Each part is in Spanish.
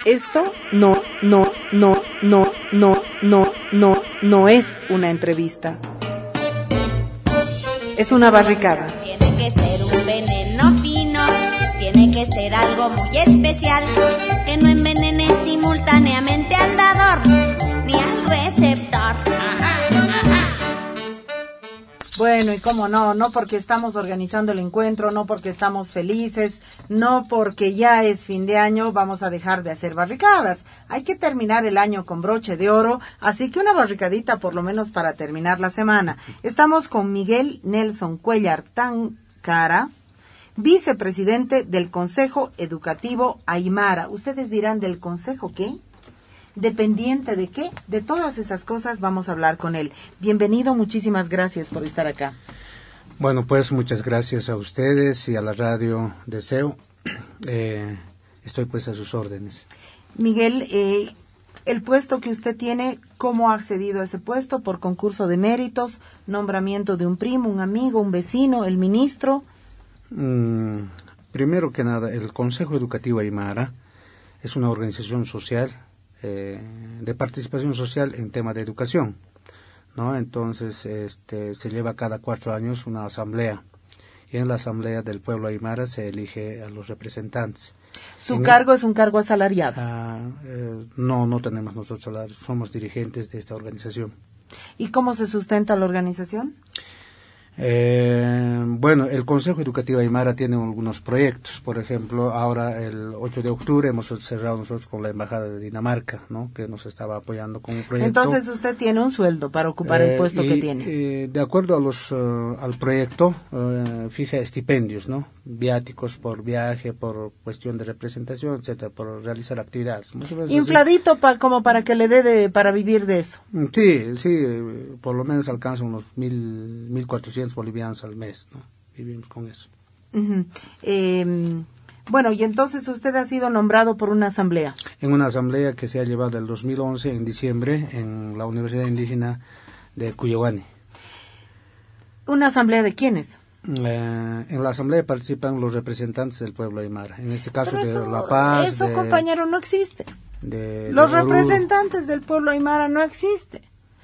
Esto no es una entrevista. Es una barricada. Tiene que ser un veneno fino, tiene que ser algo muy especial, que no envenene simultáneamente al dador ni al receptor. Bueno, y cómo no porque estamos organizando el encuentro, no porque estamos felices, no porque ya es fin de año, vamos a dejar de hacer barricadas. Hay que terminar el año con broche de oro, así que una barricadita por lo menos para terminar la semana. Estamos con Miguel Nelson Cuellar Tancara, vicepresidente del Consejo Educativo Aymara. Ustedes dirán, ¿del Consejo qué? ¿Dependiente de qué? De todas esas cosas vamos a hablar con él. Bienvenido, muchísimas gracias por estar acá. Bueno, pues muchas gracias a ustedes y a la radio Deseo. Estoy pues a sus órdenes. Miguel, el puesto que usted tiene, ¿cómo ha accedido a ese puesto? ¿Por concurso de méritos, nombramiento de un primo, un amigo, un vecino, el ministro? Primero que nada, el Consejo Educativo Aymara es una organización social de participación social en tema de educación, ¿no? Entonces se lleva cada 4 años una asamblea y en la asamblea del pueblo aymara se elige a los representantes. ¿Su cargo es un cargo asalariado? No tenemos nosotros salario, somos dirigentes de esta organización. ¿Y cómo se sustenta la organización? Bueno, el Consejo Educativo Aymara tiene algunos proyectos. Por ejemplo, ahora el 8 de octubre hemos cerrado nosotros con la Embajada de Dinamarca, ¿no? Que nos estaba apoyando con un proyecto. Entonces usted tiene un sueldo para ocupar el puesto que tiene. De acuerdo a al proyecto, fija estipendios, ¿no? Viáticos por viaje, por cuestión de representación, etcétera, por realizar actividades. Infladito como para que le dé para vivir de eso. Sí, por lo menos alcanza unos 1.400 bolivianos al mes, ¿no? Vivimos con eso. Uh-huh. Bueno, y entonces usted ha sido nombrado por una asamblea. En una asamblea que se ha llevado el 2011, en diciembre, en la Universidad Indígena de Cuyogani. ¿Una asamblea de quiénes? En la asamblea participan los representantes del pueblo aymara, en este caso de La Paz. Eso, compañero, no existe. Los representantes del pueblo aymara no existe.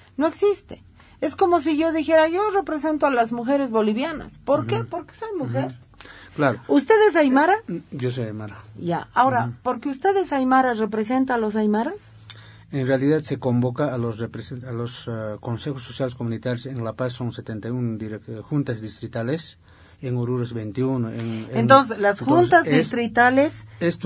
Es como si yo dijera, yo represento a las mujeres bolivianas. ¿Por qué? Porque soy mujer. Claro. ¿Usted es aymara? Yo soy aymara. Ya, ahora, ¿porque usted es aymara, representa a los aymaras? En realidad se convoca a los consejos sociales comunitarios. En La Paz son 71 juntas distritales, en Oruro es 21. Entonces, las juntas distritales,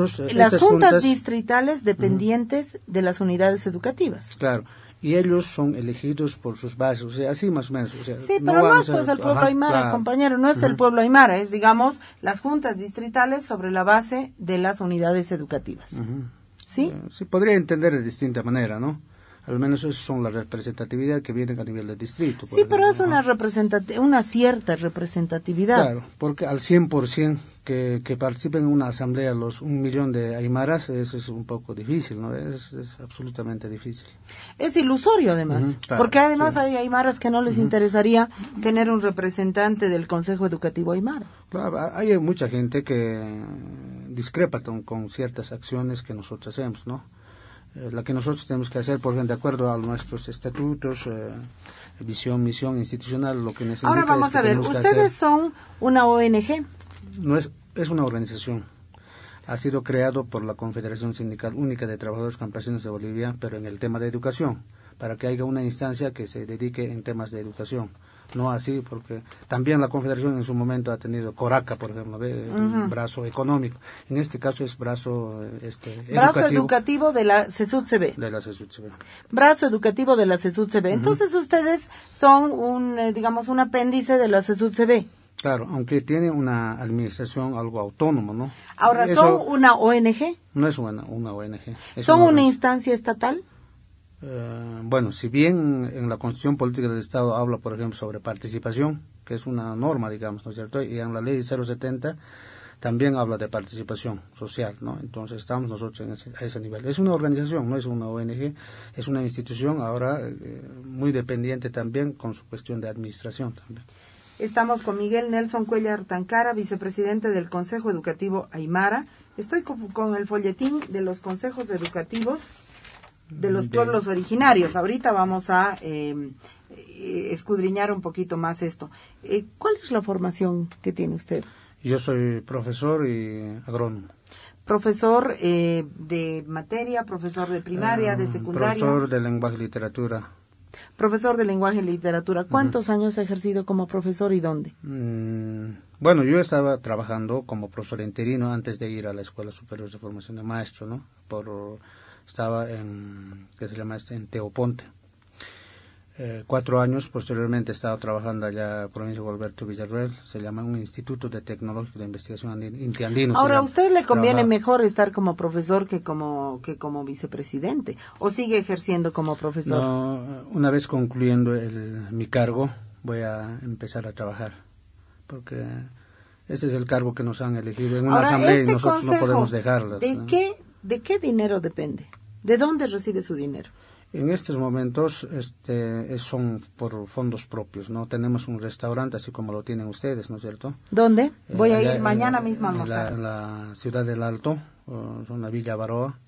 distritales dependientes de las unidades educativas. Claro. Y ellos son elegidos por sus bases, o sea, así más o menos. O sea, sí, pero no es pues el pueblo aymara, compañero, no es el pueblo aymara, es, digamos, las juntas distritales sobre la base de las unidades educativas. ¿Sí? Se podría entender de distinta manera, ¿no? Al menos eso son la representatividad que viene a nivel del distrito. Sí, pero es una cierta representatividad. Claro, porque al 100% que participen en una asamblea los 1 millón de aymaras, eso es un poco difícil, ¿no? Es absolutamente difícil. Es ilusorio, además, claro, porque además sí. Hay aymaras que no les interesaría tener un representante del Consejo Educativo Aymara. Claro, hay mucha gente que discrepa con ciertas acciones que nosotros hacemos, ¿no? La que nosotros tenemos que hacer, por ejemplo, de acuerdo a nuestros estatutos, visión, misión institucional, lo que necesitamos. Ahora vamos a ver, ustedes son una ONG. No es una organización. Ha sido creado por la Confederación Sindical Única de Trabajadores Campesinos de Bolivia, pero en el tema de educación, para que haya una instancia que se dedique en temas de educación. No así, porque también la Confederación en su momento ha tenido Coraca, por ejemplo, brazo económico. En este caso es brazo educativo de la CESUD-CB. De la CESUD-CB. Brazo educativo de la CESUD-CB. Entonces ustedes son un apéndice de la CESUD-CB. Claro, aunque tiene una administración algo autónoma, ¿no? Ahora, ¿son una ONG? No es una ONG. ¿Son una instancia estatal? Bueno, si bien en la Constitución Política del Estado habla, por ejemplo, sobre participación, que es una norma, digamos, ¿no es cierto? Y en la Ley 070 también habla de participación social, ¿no? Entonces estamos nosotros a ese nivel. Es una organización, no es una ONG, es una institución ahora muy dependiente también con su cuestión de administración también. Estamos con Miguel Nelson Cuellar Tancara, vicepresidente del Consejo Educativo Aymara. Estoy con el folletín de los consejos educativos de los pueblos originarios. Ahorita vamos a escudriñar un poquito más esto. ¿Cuál es la formación que tiene usted? Yo soy profesor y agrónomo. Profesor de materia, profesor de primaria, de secundaria. Profesor de lenguaje y literatura. Profesor de lenguaje y literatura. ¿Cuántos años ha ejercido como profesor y dónde? Bueno, yo estaba trabajando como profesor interino antes de ir a la Escuela Superior de Formación de Maestro, ¿no? Estaba en Teoponte. 4 años, posteriormente he estado trabajando allá en provincia de Alberto Villarreal, se llama un Instituto de Tecnológico de Investigación Intiandino. Ahora, ¿a usted le conviene mejor estar como profesor que como vicepresidente? ¿O sigue ejerciendo como profesor? No, una vez concluyendo mi cargo, voy a empezar a trabajar, porque ese es el cargo que nos han elegido en una asamblea y nosotros no podemos dejarlo. ¿De qué dinero depende? ¿De dónde recibe su dinero? En estos momentos son por fondos propios, ¿no? Tenemos un restaurante así como lo tienen ustedes, ¿no es cierto? ¿Dónde? Voy a ir mañana mismo a almorzar. En la ciudad del Alto, una Villa Baroa.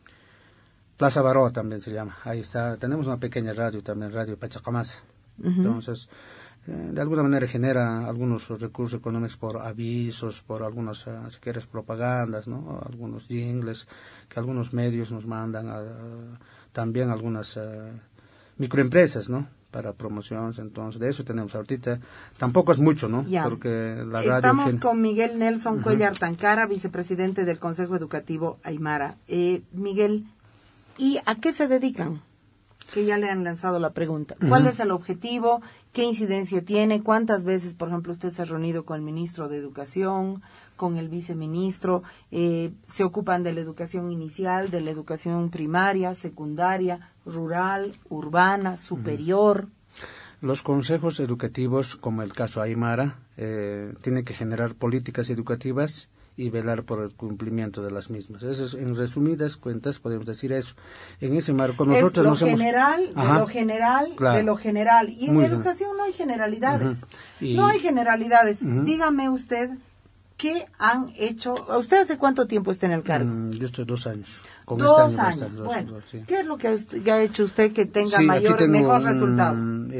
Plaza Baroa también se llama. Ahí está. Tenemos una pequeña radio también, Radio Pachacamasa. Entonces, de alguna manera genera algunos recursos económicos por avisos, por algunas, si quieres, propagandas, ¿no? Algunos jingles que algunos medios nos mandan también algunas microempresas, ¿no? Para promociones, entonces de eso tenemos ahorita. Tampoco es mucho, ¿no? Ya. Porque la radio... Estamos con Miguel Nelson Cuellar Tancara, vicepresidente del Consejo Educativo Aymara. Miguel, ¿y a qué se dedican? Que ya le han lanzado la pregunta. ¿Cuál es el objetivo? ¿Qué incidencia tiene? ¿Cuántas veces, por ejemplo, usted se ha reunido con el ministro de Educación, con el viceministro? ¿Se ocupan de la educación inicial, de la educación primaria, secundaria, rural, urbana, superior? Los consejos educativos, como el caso Aymara, tienen que generar políticas educativas y velar por el cumplimiento de las mismas. Eso es, en resumidas cuentas podemos decir eso. En ese marco nosotros es lo general, claro. de lo general. Y en educación no hay generalidades. No hay generalidades. Dígame usted, ¿qué han hecho? ¿Usted hace cuánto tiempo está en el cargo? Yo estoy 2 años. Con 2 años. Bueno, sí. ¿Qué es lo que ha hecho usted que tenga mejor resultado?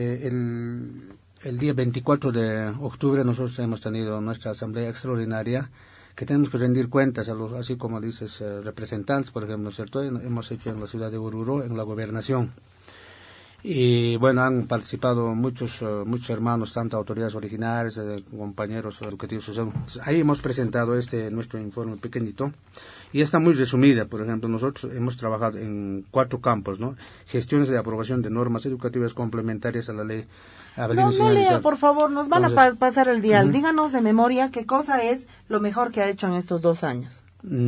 El día 24 de octubre nosotros hemos tenido nuestra asamblea extraordinaria, que tenemos que rendir cuentas, así como dices, representantes, por ejemplo, ¿cierto? Hemos hecho en la ciudad de Oruro, en la gobernación. Y bueno, han participado muchos hermanos, tanto autoridades originarias, compañeros educativos. Ahí hemos presentado nuestro informe pequeñito, y está muy resumida. Por ejemplo, nosotros hemos trabajado en 4 campos, ¿no? Gestiones de aprobación de normas educativas complementarias a la ley. No lea, por favor, nos van a pasar el dial. Díganos de memoria qué cosa es lo mejor que ha hecho en estos 2 años.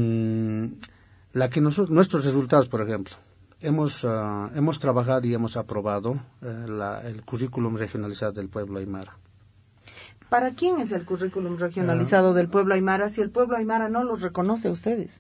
Nuestros resultados, por ejemplo. Hemos trabajado y hemos aprobado el currículum regionalizado del pueblo Aymara. ¿Para quién es el currículum regionalizado del pueblo Aymara si el pueblo Aymara no los reconoce a ustedes?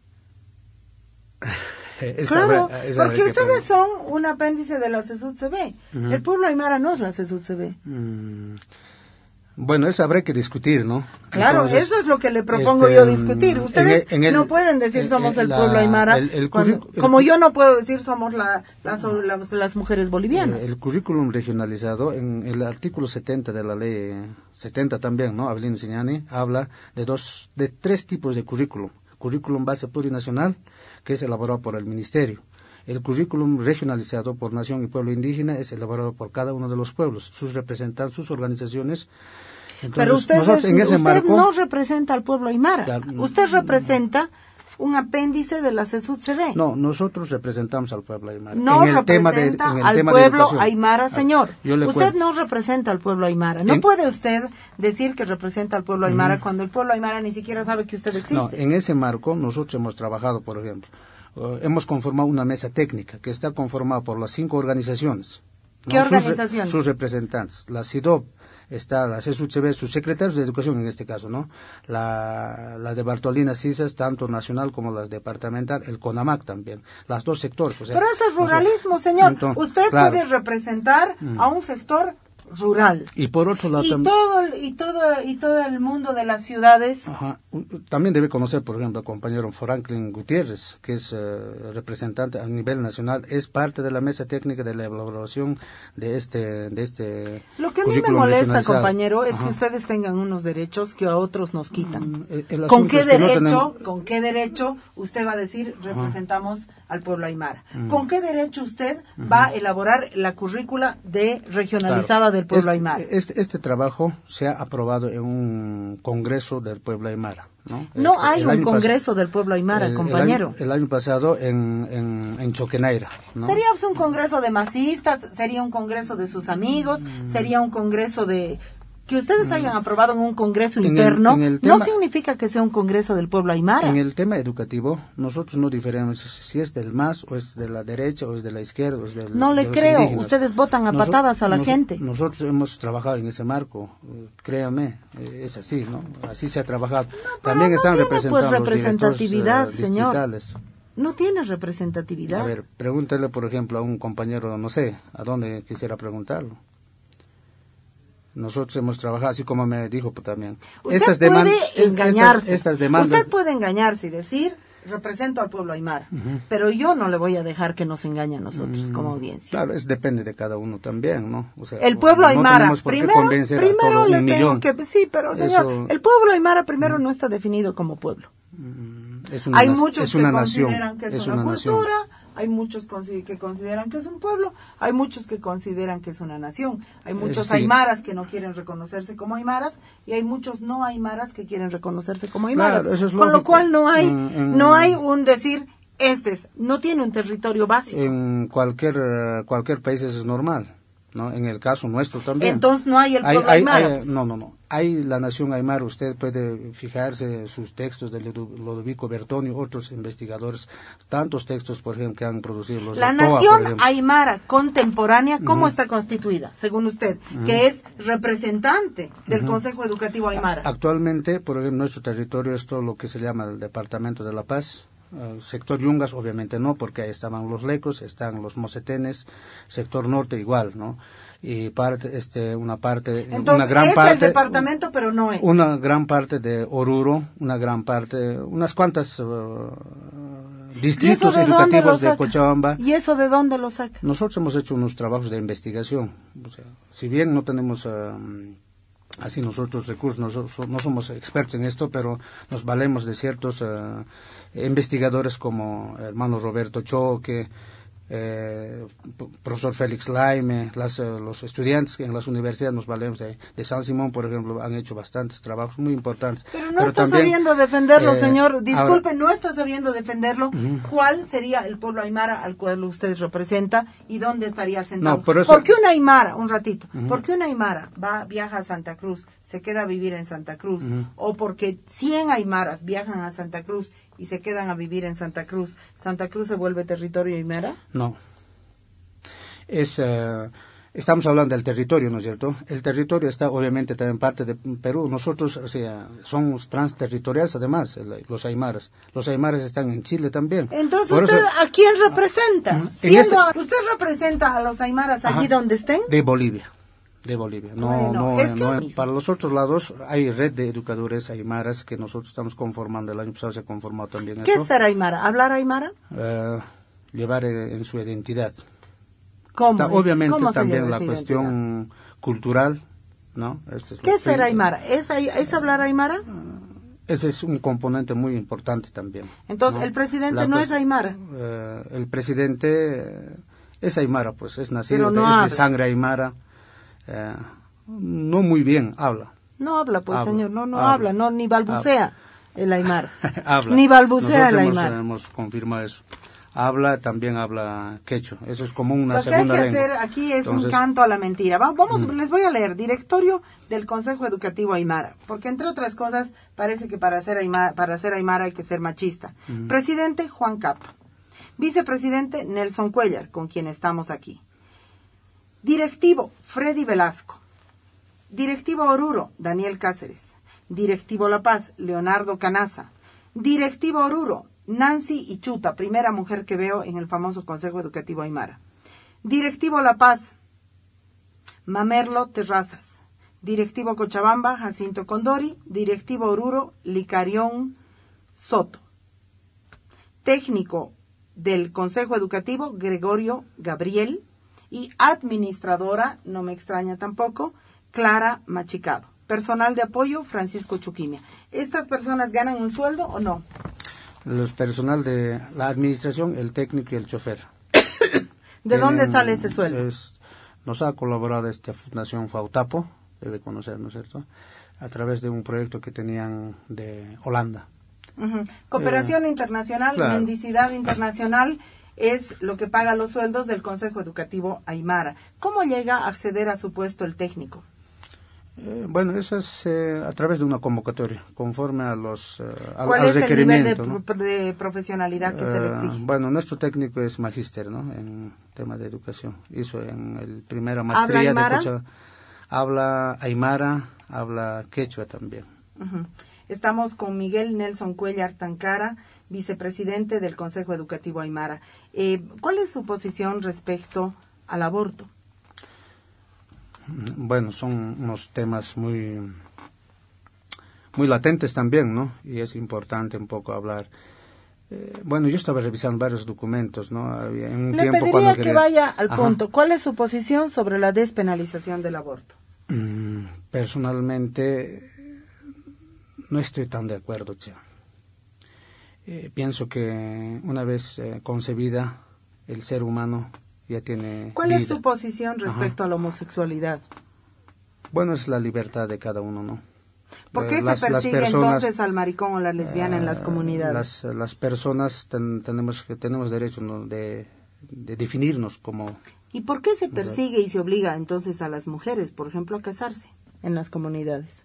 Claro, porque ustedes son un apéndice de la CESUD-CB. El pueblo Aymara no es la CESUD-CB. Bueno, eso habrá que discutir, ¿no? Claro, entonces, eso es lo que le propongo yo discutir. Ustedes no pueden decir somos el pueblo Aymara, como yo no puedo decir somos las mujeres bolivianas. El currículum regionalizado, en el artículo 70 de la ley 70 también, ¿no? Avelino Siñani habla de 3 tipos de currículum. Currículum base plurinacional, que es elaborado por el ministerio. El currículum regionalizado por nación y pueblo indígena es elaborado por cada uno de los pueblos, sus representantes, sus organizaciones. Entonces, pero usted no representa al pueblo Aymara, claro, usted representa un apéndice de la CESUD-CB. No, nosotros representamos al pueblo Aymara. No representa al pueblo Aymara, señor. Usted no representa al pueblo Aymara. No puede usted decir que representa al pueblo Aymara cuando el pueblo Aymara ni siquiera sabe que usted existe. No, en ese marco nosotros hemos trabajado, por ejemplo, hemos conformado una mesa técnica que está conformada por las 5 organizaciones. ¿Qué organizaciones? Sus representantes. La CIDOB, está la CESUD-CB, sus secretarios de educación en este caso, ¿no? La de Bartolina Cisas, tanto nacional como la departamental, el CONAMAC también, las 2 sectores. O sea, pero eso es ruralismo, señor. Entonces, usted puede representar a un sector rural. Y por otro lado Y todo el mundo de las ciudades. Ajá. También debe conocer, por ejemplo, al compañero Franklin Gutiérrez, que es representante a nivel nacional, es parte de la mesa técnica de la elaboración de este Lo que a mí me molesta, compañero, es que ustedes tengan unos derechos que a otros nos quitan. ¿Con qué derecho usted va a decir representamos al pueblo aymara? ¿Con qué derecho usted va a elaborar la currícula regionalizada del pueblo aymara? Este trabajo se ha aprobado en un congreso del pueblo aymara. No hay un congreso del pueblo aymara, compañero. El año pasado en Choquenaira, ¿no? Sería un congreso de masistas, sería un congreso de sus amigos, sería un congreso de... Que ustedes hayan aprobado en un congreso interno no significa que sea un congreso del pueblo aymara. En el tema educativo, nosotros no diferenciamos si es del MAS o es de la derecha o es de la izquierda o es del... No le creo, ustedes votan a patadas a la gente. Nosotros hemos trabajado en ese marco, créame, es así, ¿no? Así se ha trabajado. También están representados los representatividad, señor. distritales. No tiene representatividad. A ver, pregúntele, por ejemplo, a un compañero, no sé, a dónde quisiera preguntarlo. Nosotros hemos trabajado, así como me dijo también. Usted puede engañarse. Estas demandas... Usted puede engañarse y decir, represento al pueblo aymara, pero yo no le voy a dejar que nos engañe a nosotros como audiencia. Claro, depende de cada uno también, ¿no? O sea, el pueblo aymara, no primero le tengo que... Sí, pero señor, el pueblo aymara primero no está definido como pueblo. Hay muchos que consideran que es una cultura, hay muchos que consideran que es un pueblo, hay muchos que consideran que es una nación, hay muchos aymaras que no quieren reconocerse como aymaras y hay muchos no aymaras que quieren reconocerse como aymaras, claro, con lo cual no hay un decir no tiene un territorio básico. En cualquier país eso es normal, ¿no? En el caso nuestro también. Entonces no hay el pueblo aymara. No. Hay la nación aymara, usted puede fijarse sus textos de Ludovico Bertoni, otros investigadores, tantos textos, por ejemplo, que han producido los la de Toa, nación aymara contemporánea, ¿cómo está constituida, según usted, que es representante del Consejo Educativo Aymara? Actualmente, por ejemplo, nuestro territorio es todo lo que se llama el Departamento de La Paz. Sector Yungas, obviamente no, porque ahí estaban los lecos, están los mocetenes, sector norte igual, ¿no? Y Entonces, una gran parte... es el departamento, pero no es. Una gran parte de Oruro, unas cuantas distritos educativos de Cochabamba. ¿Y eso de dónde lo saca? Nosotros hemos hecho unos trabajos de investigación. O sea, si bien no tenemos... así nosotros recursos, no somos expertos en esto, pero nos valemos de ciertos investigadores como el hermano Roberto Choque, profesor Félix Laime, los estudiantes en las universidades nos valemos de San Simón, por ejemplo, han hecho bastantes trabajos muy importantes. Pero no está sabiendo defenderlo, señor. Disculpe, no está sabiendo defenderlo. ¿Cuál sería el pueblo aymara al cual usted representa y dónde estaría sentado? No, por eso... ¿Por qué una aymara, un ratito, por qué una aymara viaja a Santa Cruz, se queda a vivir en Santa Cruz? O porque 100 aymaras viajan a Santa Cruz y se quedan a vivir en Santa Cruz se vuelve territorio aymara? No. Estamos hablando del territorio, ¿no es cierto? El territorio está obviamente también parte de Perú. Nosotros, o sea, somos transterritoriales además, los aymaras. Los aymaras están en Chile también. Entonces, ¿usted a quién representa? ¿Usted representa a los aymaras allí donde estén? De Bolivia. Para los otros lados hay red de educadores aymaras que nosotros estamos conformando. El año pasado se ha conformado también. ¿Qué es ser aymara? ¿Hablar aymara? Llevar en su identidad. ¿Cómo? Obviamente ¿Cómo también la cuestión cultural, ¿no? ¿Qué es ser aymara? ¿Es hablar aymara? Ese es un componente muy importante también. Entonces, ¿no? ¿El presidente no es aymara? El presidente es aymara, pues es nacido, es de sangre aymara. No muy bien habla. No habla, pues, señor, no habla, ni balbucea el aymara. Habla. Ni balbucea el aymara. Hemos confirmado eso. También habla quechua. Eso es como una segunda lengua. Lo que hay que hacer aquí es un canto a la mentira. Les voy a leer directorio del Consejo Educativo Aymara, porque entre otras cosas parece que para ser aymara hay que ser machista. Presidente Juan Capa. Vicepresidente Nelson Cuellar, con quien estamos aquí. Directivo Freddy Velasco. Directivo Oruro, Daniel Cáceres. Directivo La Paz, Leonardo Canaza. Directivo Oruro, Nancy Ichuta, primera mujer que veo en el famoso Consejo Educativo Aymara. Directivo La Paz, Mamerlo Terrazas, directivo Cochabamba, Jacinto Condori, directivo Oruro, Licarión Soto, técnico del Consejo Educativo, Gregorio Gabriel, y administradora, no me extraña tampoco, Clara Machicado. Personal de apoyo, Francisco Chuquimia. ¿Estas personas ganan un sueldo o no? Los personal de la administración, el técnico y el chofer. ¿De dónde sale ese sueldo? Nos ha colaborado esta Fundación Fautapo, debe conocer, ¿no es cierto?, a través de un proyecto que tenían de Holanda. Cooperación internacional, claro. mendicidad internacional es lo que paga los sueldos del Consejo Educativo Aymara. ¿Cómo llega a acceder a su puesto el técnico? Bueno, eso es a través de una convocatoria, conforme a los ¿Cuál al es requerimiento, el nivel de profesionalidad que se le exige? Bueno, nuestro técnico es magíster, ¿no?, en tema de educación. Hizo en el primera maestría ¿Habla aymara? de Cocha, habla aymara, habla quechua también. Estamos con Miguel Nelson Cuellar Tancara, vicepresidente del Consejo Educativo Aymara. ¿Cuál es su posición respecto al aborto? Bueno, son unos temas muy latentes también, ¿no? Y es importante un poco hablar. Bueno, yo estaba revisando varios documentos, ¿no? Había en un Le tiempo pediría cuando que quería... vaya al Ajá. punto. ¿Cuál es su posición sobre la despenalización del aborto? Personalmente, no estoy tan de acuerdo, che. Pienso que una vez concebida, el ser humano ya tiene ¿Cuál vida. es su posición respecto a la homosexualidad? Bueno, es la libertad de cada uno, ¿no? ¿Por qué se persigue entonces al maricón o la lesbiana en las comunidades? Las personas tenemos derecho, ¿no?, de definirnos como... ¿Y por qué se persigue y se obliga entonces a las mujeres, por ejemplo, a casarse en las comunidades?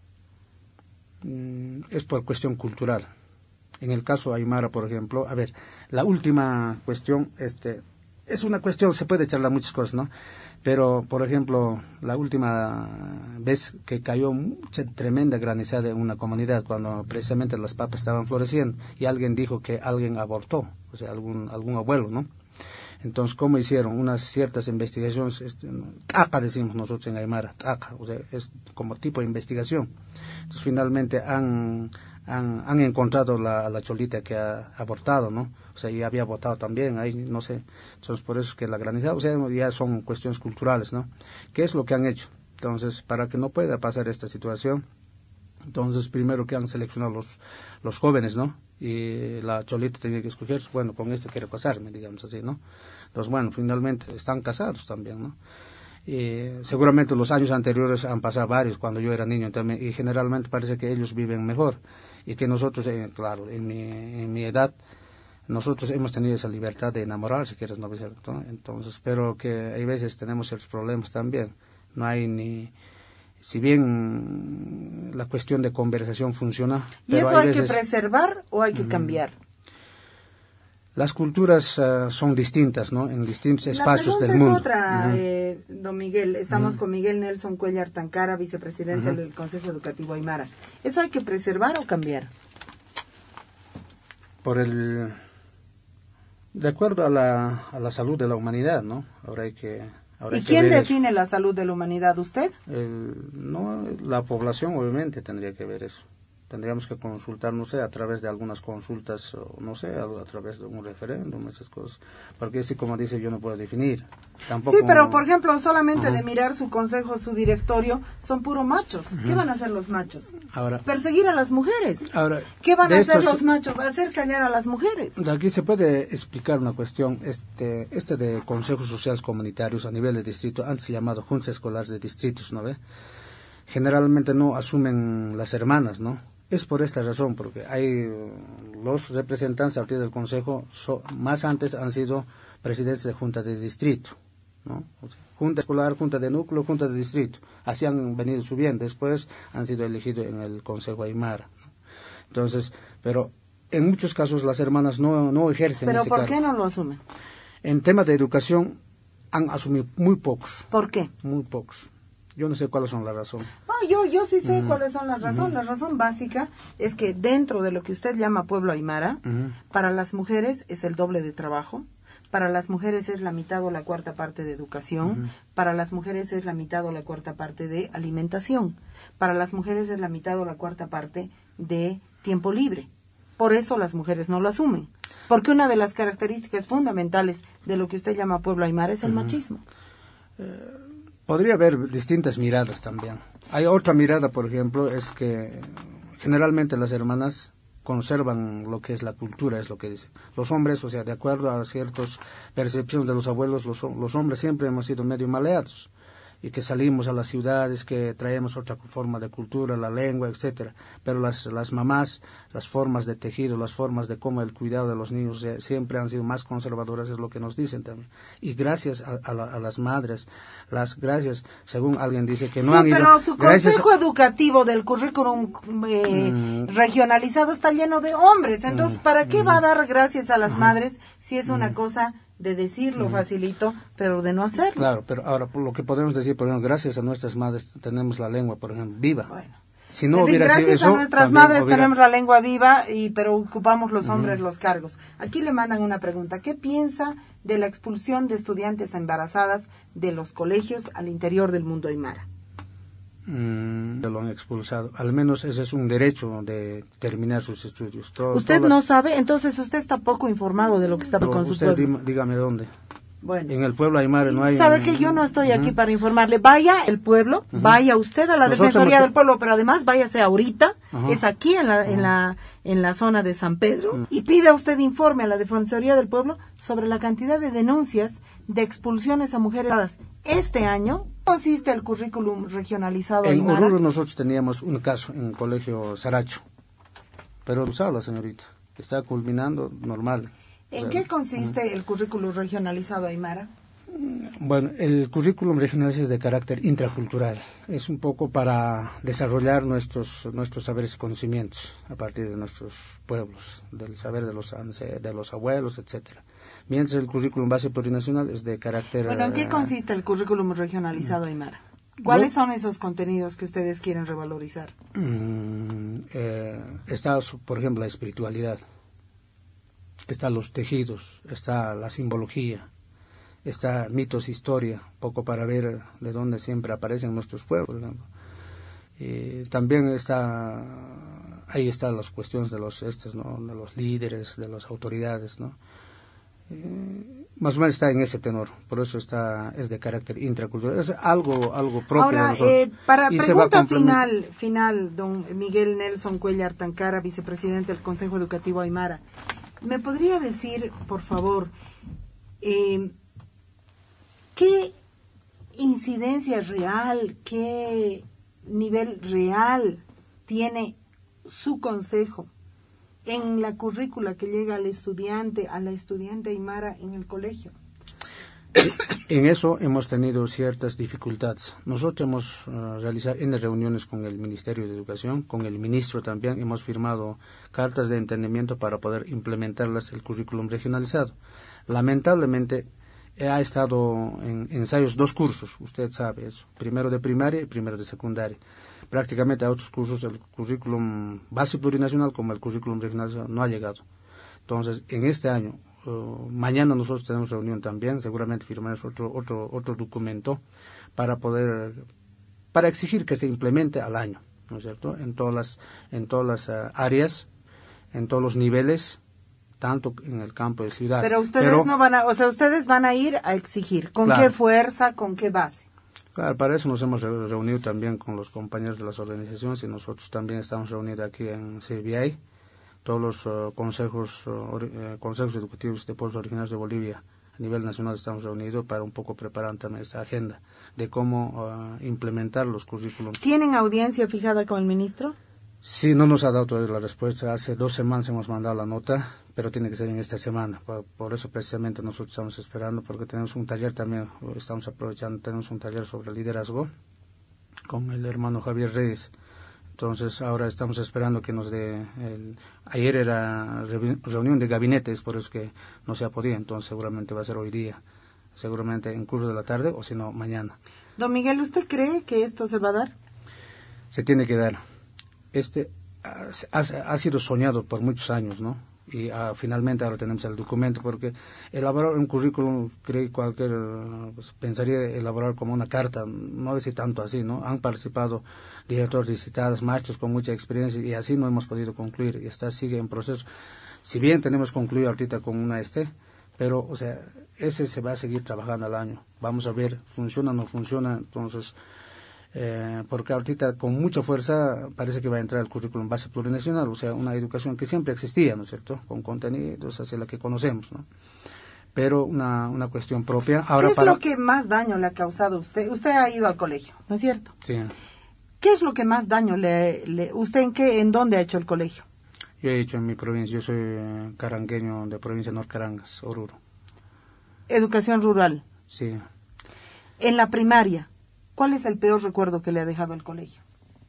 Es por cuestión cultural. En el caso Aymara, por ejemplo, a ver, la última cuestión, es una cuestión, se puede charlar muchas cosas, ¿no? Pero, por ejemplo, la última vez que cayó mucha tremenda granizada en una comunidad, cuando precisamente las papas estaban floreciendo, y alguien dijo que alguien abortó, o sea, algún abuelo, ¿no? Entonces, ¿cómo hicieron? Unas ciertas investigaciones, taca decimos nosotros en Aymara, taca, o sea, es como tipo de investigación. Entonces, finalmente han encontrado la cholita que ha abortado, ¿no? O sea, y había votado también, ahí no sé. Entonces, por eso es que la granizada, o sea, ya son cuestiones culturales, ¿no? ¿Qué es lo que han hecho? Entonces, para que no pueda pasar esta situación, entonces, primero que han seleccionado los jóvenes, ¿no? Y la cholita tenía que escoger, bueno, con este quiero casarme, digamos así, ¿no? Entonces, bueno, finalmente están casados también, ¿no? Y seguramente los años anteriores han pasado varios, cuando yo era niño también, y generalmente parece que ellos viven mejor. Y que nosotros, claro, en mi edad, nosotros hemos tenido esa libertad de enamorar, si quieres, ¿no? Entonces, pero que hay veces tenemos esos problemas también. No hay ni... Si bien la cuestión de conversación funciona... ¿Y pero eso hay veces, que preservar o hay que cambiar? Las culturas son distintas, ¿no? En distintos espacios del mundo. La pregunta es otra, don Miguel. Estamos con Miguel Nelson Cuellar Tancara, vicepresidente del Consejo Educativo Aymara. ¿Eso hay que preservar o cambiar? De acuerdo a la salud de la humanidad, ¿no? Ahora hay que... ¿Y quién define la salud de la humanidad? ¿Usted? No, la población obviamente tendría que ver eso. Tendríamos que consultar, no sé, a través de algunas consultas, o no sé, a través de un referéndum, esas cosas. Porque así como dice, yo no puedo definir. Tampoco... Sí, pero por ejemplo, solamente de mirar su consejo, su directorio, son puro machos. ¿Qué van a hacer los machos? Ahora, perseguir a las mujeres. Ahora, ¿Qué van a hacer los machos? Hacer callar a las mujeres. De aquí se puede explicar una cuestión. Este de consejos sociales comunitarios a nivel de distrito, antes llamado juntas escolares de distritos, ¿no ve? Generalmente no asumen las hermanas, ¿no? Es por esta razón, porque hay los representantes a partir del consejo, más antes han sido presidentes de junta de distrito, ¿no? O sea, junta escolar, junta de núcleo, junta de distrito. Así han venido subiendo. Después han sido elegidos en el consejo Aymara, ¿no? Entonces, pero en muchos casos las hermanas no ejercen ese cargo. ¿Pero por qué no lo asumen? En temas de educación han asumido muy pocos. ¿Por qué? Muy pocos. Yo no sé cuáles son las razones. Yo sí sé cuáles son las razones. La razón básica es que dentro de lo que usted llama pueblo aymara, para las mujeres es el doble de trabajo. para las mujeres es la mitad o la cuarta parte de educación, para las mujeres es la mitad o la cuarta parte de alimentación, para las mujeres es la mitad o la cuarta parte de tiempo libre. Por eso las mujeres no lo asumen, porque una de las características fundamentales de lo que usted llama pueblo aymara es el machismo. Podría haber distintas miradas también. Hay otra mirada, por ejemplo, es que generalmente las hermanas conservan lo que es la cultura, es lo que dicen. Los hombres, o sea, de acuerdo a ciertas percepciones de los abuelos, los hombres siempre hemos sido medio maleados, y que salimos a las ciudades, que traemos otra forma de cultura, la lengua, etcétera. Pero las mamás, las formas de tejido, las formas de cómo el cuidado de los niños siempre han sido más conservadoras, es lo que nos dicen también. Y gracias a las madres, gracias, según alguien dice que no han ido... pero su consejo educativo del currículum regionalizado está lleno de hombres. Entonces, ¿para qué va a dar gracias a las madres si es una cosa de decirlo facilito, pero de no hacerlo? Claro, pero ahora por lo que podemos decir, por ejemplo, gracias a nuestras madres tenemos la lengua, por ejemplo, viva. Bueno, si no hubiera sido gracias eso, a nuestras madres tenemos la lengua viva, pero ocupamos los hombres los cargos. Aquí le mandan una pregunta. ¿Qué piensa de la expulsión de estudiantes embarazadas de los colegios al interior del mundo aymara? Lo han expulsado. Al menos ese es un derecho de terminar sus estudios. ¿Usted no sabe? Entonces usted está poco informado de lo que está con su pueblo. Dígame dónde. Bueno. En el pueblo aymara no hay... ¿Sabe que yo no estoy aquí para informarle? Vaya el pueblo, vaya usted a la Defensoría del Pueblo, pero además váyase ahorita, es aquí en la zona de San Pedro, y pida usted informe a la Defensoría del Pueblo sobre la cantidad de denuncias de expulsiones a mujeres este año. ¿Consiste el currículum regionalizado en Oruro? Nosotros teníamos un caso en el colegio Saracho, pero usaba la señorita, está culminando normal. ¿En qué consiste el currículum regionalizado aymara? Bueno, el currículum regionalizado es de carácter intracultural. Es un poco para desarrollar nuestros saberes y conocimientos a partir de nuestros pueblos, del saber de los abuelos, etcétera. Mientras el currículum base plurinacional es de carácter... Bueno, ¿en qué consiste el currículum regionalizado aymara? ¿Cuáles son esos contenidos que ustedes quieren revalorizar? Está, por ejemplo, la espiritualidad. Está los tejidos, está la simbología, está mitos, historia, poco para ver de dónde siempre aparecen nuestros pueblos, por ejemplo. También ahí están las cuestiones de los de los líderes, de las autoridades, ¿no? Más o menos está en ese tenor, por eso es de carácter intracultural, es algo propio. Ahora, de nosotros. Para pregunta final, don Miguel Nelson Cuellar Tancara, vicepresidente del Consejo Educativo Aymara. ¿Me podría decir, por favor, qué incidencia real, qué nivel real tiene su consejo en la currícula que llega al estudiante, a la estudiante aymara en el colegio? En eso hemos tenido ciertas dificultades. Nosotros hemos realizado reuniones con el Ministerio de Educación, con el ministro también, hemos firmado cartas de entendimiento para poder implementarlas el currículum regionalizado. Lamentablemente ha estado en ensayos 2 cursos, usted sabe eso, primero de primaria y primero de secundaria. Prácticamente a otros cursos el currículum base plurinacional como el currículum regionalizado no ha llegado. Entonces, en este año, mañana nosotros tenemos reunión también, seguramente firmaremos otro documento para exigir que se implemente al año, ¿no es cierto? En todas las áreas, en todos los niveles, tanto en el campo de ciudad. Pero ustedes ustedes van a ir a exigir, ¿con qué fuerza, con qué base? Claro, para eso nos hemos reunido también con los compañeros de las organizaciones y nosotros también estamos reunidos aquí en CBI. Todos los consejos educativos de pueblos originarios de Bolivia a nivel nacional estamos reunidos para un poco preparar también esta agenda de cómo implementar los currículums. ¿Tienen audiencia fijada con el ministro? Sí, no nos ha dado todavía la respuesta. Hace 2 semanas hemos mandado la nota, pero tiene que ser en esta semana. Por eso precisamente nosotros estamos esperando, porque tenemos un taller también, estamos aprovechando, tenemos un taller sobre liderazgo con el hermano Javier Reyes. Entonces ahora estamos esperando que nos dé, ayer era reunión de gabinetes, por eso que no se ha podido, entonces seguramente va a ser hoy día, seguramente en curso de la tarde o si no mañana. Don Miguel, ¿usted cree que esto se va a dar? Se tiene que dar. Ha sido soñado por muchos años, ¿no? y finalmente ahora tenemos el documento, porque elaborar un currículum, creo que cualquier pues, pensaría elaborar como una carta, no es tanto así, ¿no? Han participado directores visitados, maestros con mucha experiencia, y así no hemos podido concluir, y sigue en proceso. Si bien tenemos concluido ahorita con una pero, o sea, ese se va a seguir trabajando al año. Vamos a ver, funciona o no funciona, entonces, porque ahorita con mucha fuerza parece que va a entrar el currículum base plurinacional, o sea, una educación que siempre existía, ¿no es cierto?, con contenidos hacia la que conocemos, ¿no? Pero una cuestión propia. Ahora, ¿qué es lo que más daño le ha causado a usted? Usted ha ido al colegio, ¿no es cierto? Sí. ¿Qué es lo que más daño usted en dónde ha hecho el colegio? Yo he hecho en mi provincia, yo soy carangueño de provincia de Norcarangas, Oruro. Educación rural. Sí. En la primaria, ¿cuál es el peor recuerdo que le ha dejado el colegio?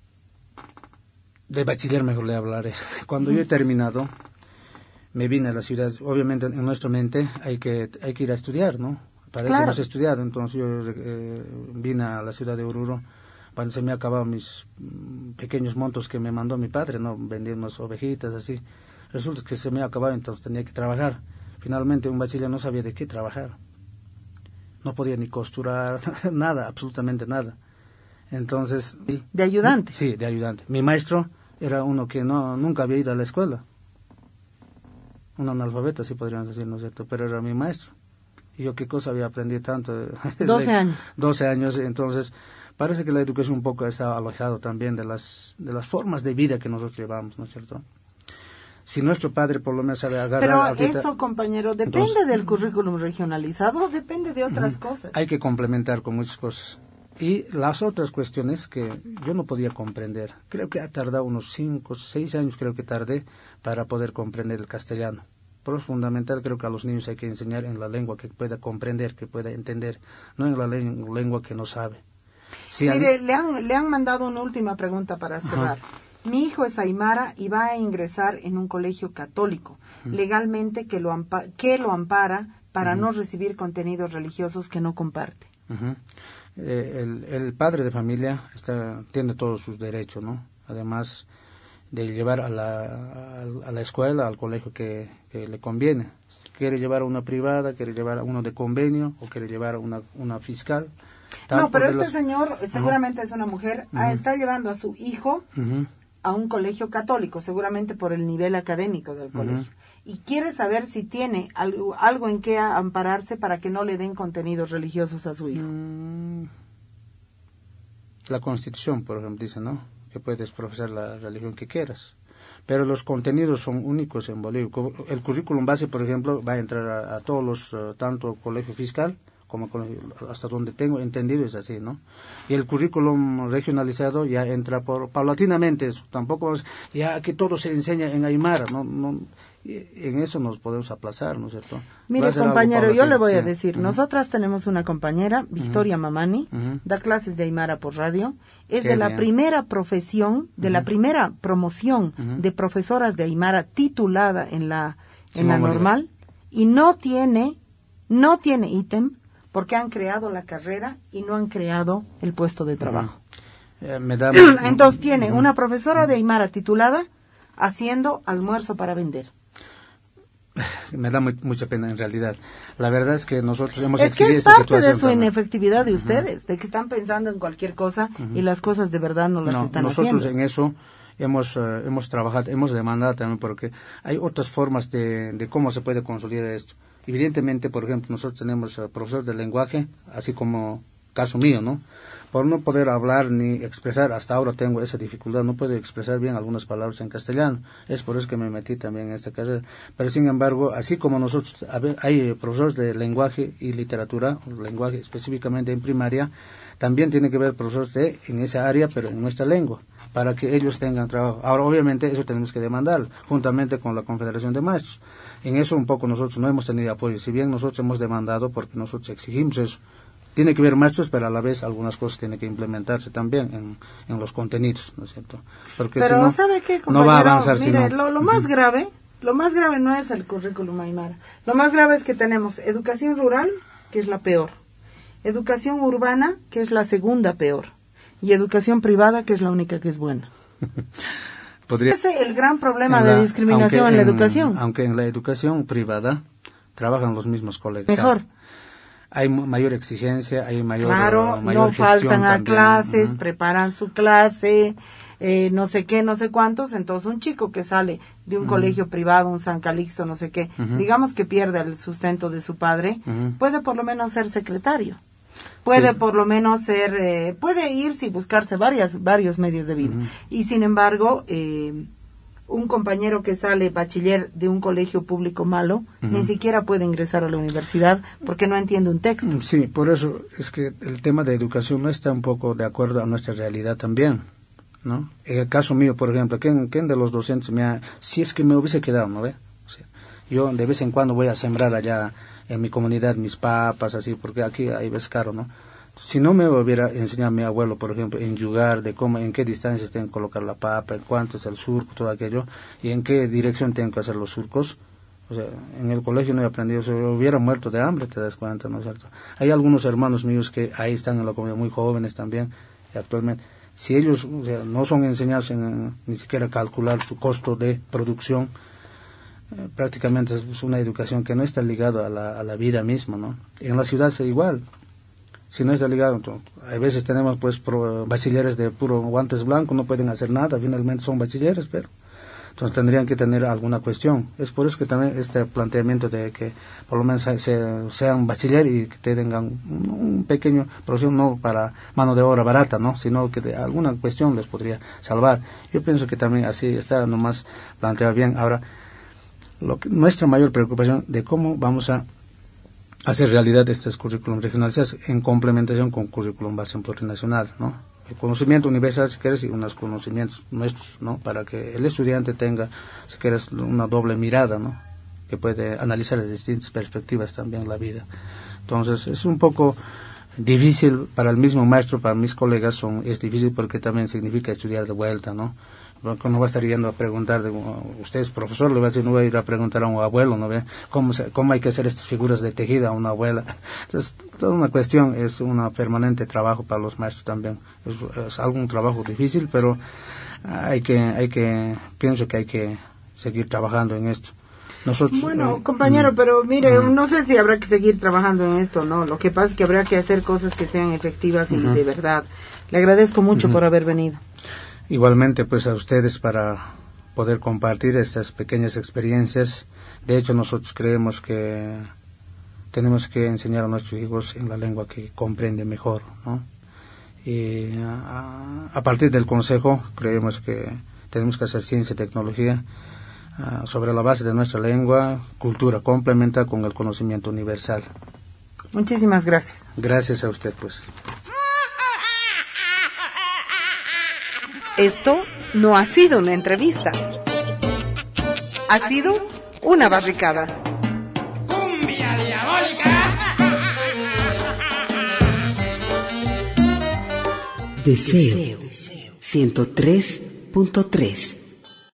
De bachiller mejor le hablaré. Cuando yo he terminado, me vine a la ciudad. Obviamente en nuestra mente hay que ir a estudiar, ¿no? Para eso hemos estudiado. Entonces yo vine a la ciudad de Oruro. Cuando se me acababan mis pequeños montos que me mandó mi padre, ¿no? Vendí unas ovejitas, así. Resulta que se me acababa, entonces tenía que trabajar. Finalmente un bachiller no sabía de qué trabajar. No podía ni costurar, nada, absolutamente nada. Entonces... ¿De ayudante? Sí, de ayudante. Mi maestro era uno que nunca había ido a la escuela. Un analfabeta, sí podríamos decir, ¿no es cierto? Pero era mi maestro. Y yo qué cosa había aprendido tanto. 12 años. 12 años, entonces... Parece que la educación un poco está alejado también de las formas de vida que nosotros llevamos, ¿no es cierto? Si nuestro padre por lo menos sabe agarrar... Pero eso, compañero, depende del currículum regionalizado, depende de otras cosas. Hay que complementar con muchas cosas. Y las otras cuestiones que yo no podía comprender. Creo que ha tardado unos 5, 6 años, creo que tardé, para poder comprender el castellano. Pero es fundamental, creo que a los niños hay que enseñar en la lengua que pueda comprender, que pueda entender, no en la lengua que no sabe. Sí, mire, le han mandado una última pregunta para cerrar. Mi hijo es aymara y va a ingresar en un colegio católico. Legalmente, ¿qué lo ampara para no recibir contenidos religiosos que no comparte? El padre de familia tiene todos sus derechos, ¿no? Además de llevar a la escuela, al colegio que le conviene. Quiere llevar a una privada, quiere llevar a uno de convenio o quiere llevar a una fiscal. No, pero este señor seguramente es una mujer, está llevando a su hijo a un colegio católico, seguramente por el nivel académico del colegio, y quiere saber si tiene algo en qué ampararse para que no le den contenidos religiosos a su hijo. La Constitución, por ejemplo, dice, ¿no?, que puedes profesar la religión que quieras, pero los contenidos son únicos en Bolivia. El currículum base, por ejemplo, va a entrar a todos los, tanto colegio fiscal, como hasta donde tengo entendido es así, ¿no? Y el currículum regionalizado ya entra paulatinamente, eso. Tampoco ya que todo se enseña en aymara, no, en eso nos podemos aplazar, ¿no es cierto? Mire, compañero, yo le voy a decir, nosotras tenemos una compañera, Victoria Mamani, da clases de aymara por radio, es de la primera profesión, de la primera promoción de profesoras de aymara titulada en la normal, y no tiene ítem, porque han creado la carrera y no han creado el puesto de trabajo. Entonces tiene una profesora de aymara titulada haciendo almuerzo para vender. Me da mucha pena en realidad. La verdad es que nosotros hemos exhibido esta situación. Es parte de su inefectividad de ustedes, de que están pensando en cualquier cosa y las cosas de verdad no las están haciendo. Nosotros en eso hemos trabajado, hemos demandado también, porque hay otras formas de cómo se puede consolidar esto. Evidentemente, por ejemplo, nosotros tenemos profesor de lenguaje, así como caso mío, ¿no? Por no poder hablar ni expresar, hasta ahora tengo esa dificultad, no puedo expresar bien algunas palabras en castellano, es por eso que me metí también en esta carrera. Pero sin embargo, así como nosotros, hay profesores de lenguaje y literatura, lenguaje específicamente en primaria, también tiene que haber profesores en esa área, pero en nuestra lengua, para que ellos tengan trabajo. Ahora, obviamente, eso tenemos que demandar, juntamente con la Confederación de Maestros. En eso un poco nosotros no hemos tenido apoyo, si bien nosotros hemos demandado porque nosotros exigimos eso. Tiene que haber maestros, pero a la vez algunas cosas tienen que implementarse también en los contenidos, ¿no es cierto? Porque pero si no, ¿sabe qué, compañero? No va a avanzar. Mire, lo más grave no es el currículum aymara. Lo más grave es que tenemos educación rural, que es la peor, educación urbana, que es la segunda peor, y educación privada, que es la única que es buena. Ese es el gran problema de discriminación en la educación. Aunque en la educación privada trabajan los mismos colegas. Mejor. Hay mayor exigencia, hay mayor no faltan a clases, preparan su clase, no sé qué, no sé cuántos. Entonces un chico que sale de un colegio privado, un San Calixto, no sé qué, digamos que pierde el sustento de su padre, puede por lo menos ser secretario. Puede por lo menos ser, puede irse y buscarse varios medios de vida. Y sin embargo, un compañero que sale bachiller de un colegio público malo, ni siquiera puede ingresar a la universidad porque no entiende un texto. Sí, por eso es que el tema de educación no está un poco de acuerdo a nuestra realidad también, ¿no? En el caso mío, por ejemplo, ¿quién de los docentes si es que me hubiese quedado, ¿no ve? O sea, yo de vez en cuando voy a sembrar allá en mi comunidad mis papas, así, porque aquí hay ves caro, ¿no? Si no me hubiera enseñado mi abuelo, por ejemplo, en yugar, de cómo, en qué distancias tengo que colocar la papa, en cuánto es el surco, todo aquello, y en qué dirección tengo que hacer los surcos, o sea, en el colegio no he aprendido, se hubiera muerto de hambre, te das cuenta, ¿no es cierto? Hay algunos hermanos míos que ahí están en la comunidad, muy jóvenes también, actualmente. Si ellos, o sea, no son enseñados ni siquiera calcular su costo de producción, prácticamente es una educación que no está ligada a la vida misma, ¿no? En la ciudad es igual. Si no está ligado, a veces tenemos pues bachilleres de puro guantes blancos, no pueden hacer nada, finalmente son bachilleres, pero entonces tendrían que tener alguna cuestión. Es por eso que también este planteamiento de que por lo menos sean bachiller y que tengan un pequeño producción, no para mano de obra barata, ¿no? Sino que de alguna cuestión les podría salvar. Yo pienso que también así está nomás planteado bien. Ahora, nuestra mayor preocupación de cómo vamos a hacer realidad estos currículum regionalizados en complementación con currículum base plurinacional, ¿no? El conocimiento universal, si quieres, y unos conocimientos nuestros, ¿no? Para que el estudiante tenga, si quieres, una doble mirada, ¿no? Que puede analizar de distintas perspectivas también la vida. Entonces, es un poco difícil para el mismo maestro, para mis colegas, es difícil porque también significa estudiar de vuelta, ¿no? No va a estar yendo a preguntar, usted es profesor, le va a decir, no voy a ir a preguntar a un abuelo, ¿no ve? ¿Cómo hay que hacer estas figuras de tejido a una abuela? Entonces, toda una cuestión, es un permanente trabajo para los maestros también. Es algún trabajo difícil, pero pienso que hay que seguir trabajando en esto. Nosotros, bueno, compañero, pero mire, no sé si habrá que seguir trabajando en esto, ¿no? Lo que pasa es que habrá que hacer cosas que sean efectivas y de verdad. Le agradezco mucho por haber venido. Igualmente, pues a ustedes para poder compartir estas pequeñas experiencias. De hecho, nosotros creemos que tenemos que enseñar a nuestros hijos en la lengua que comprenden mejor, ¿no? Y a partir del consejo, creemos que tenemos que hacer ciencia y tecnología sobre la base de nuestra lengua, cultura complementa con el conocimiento universal. Muchísimas gracias. Gracias a usted, pues. Esto no ha sido una entrevista. Ha sido una barricada. ¡Cumbia diabólica! Deseo 103.3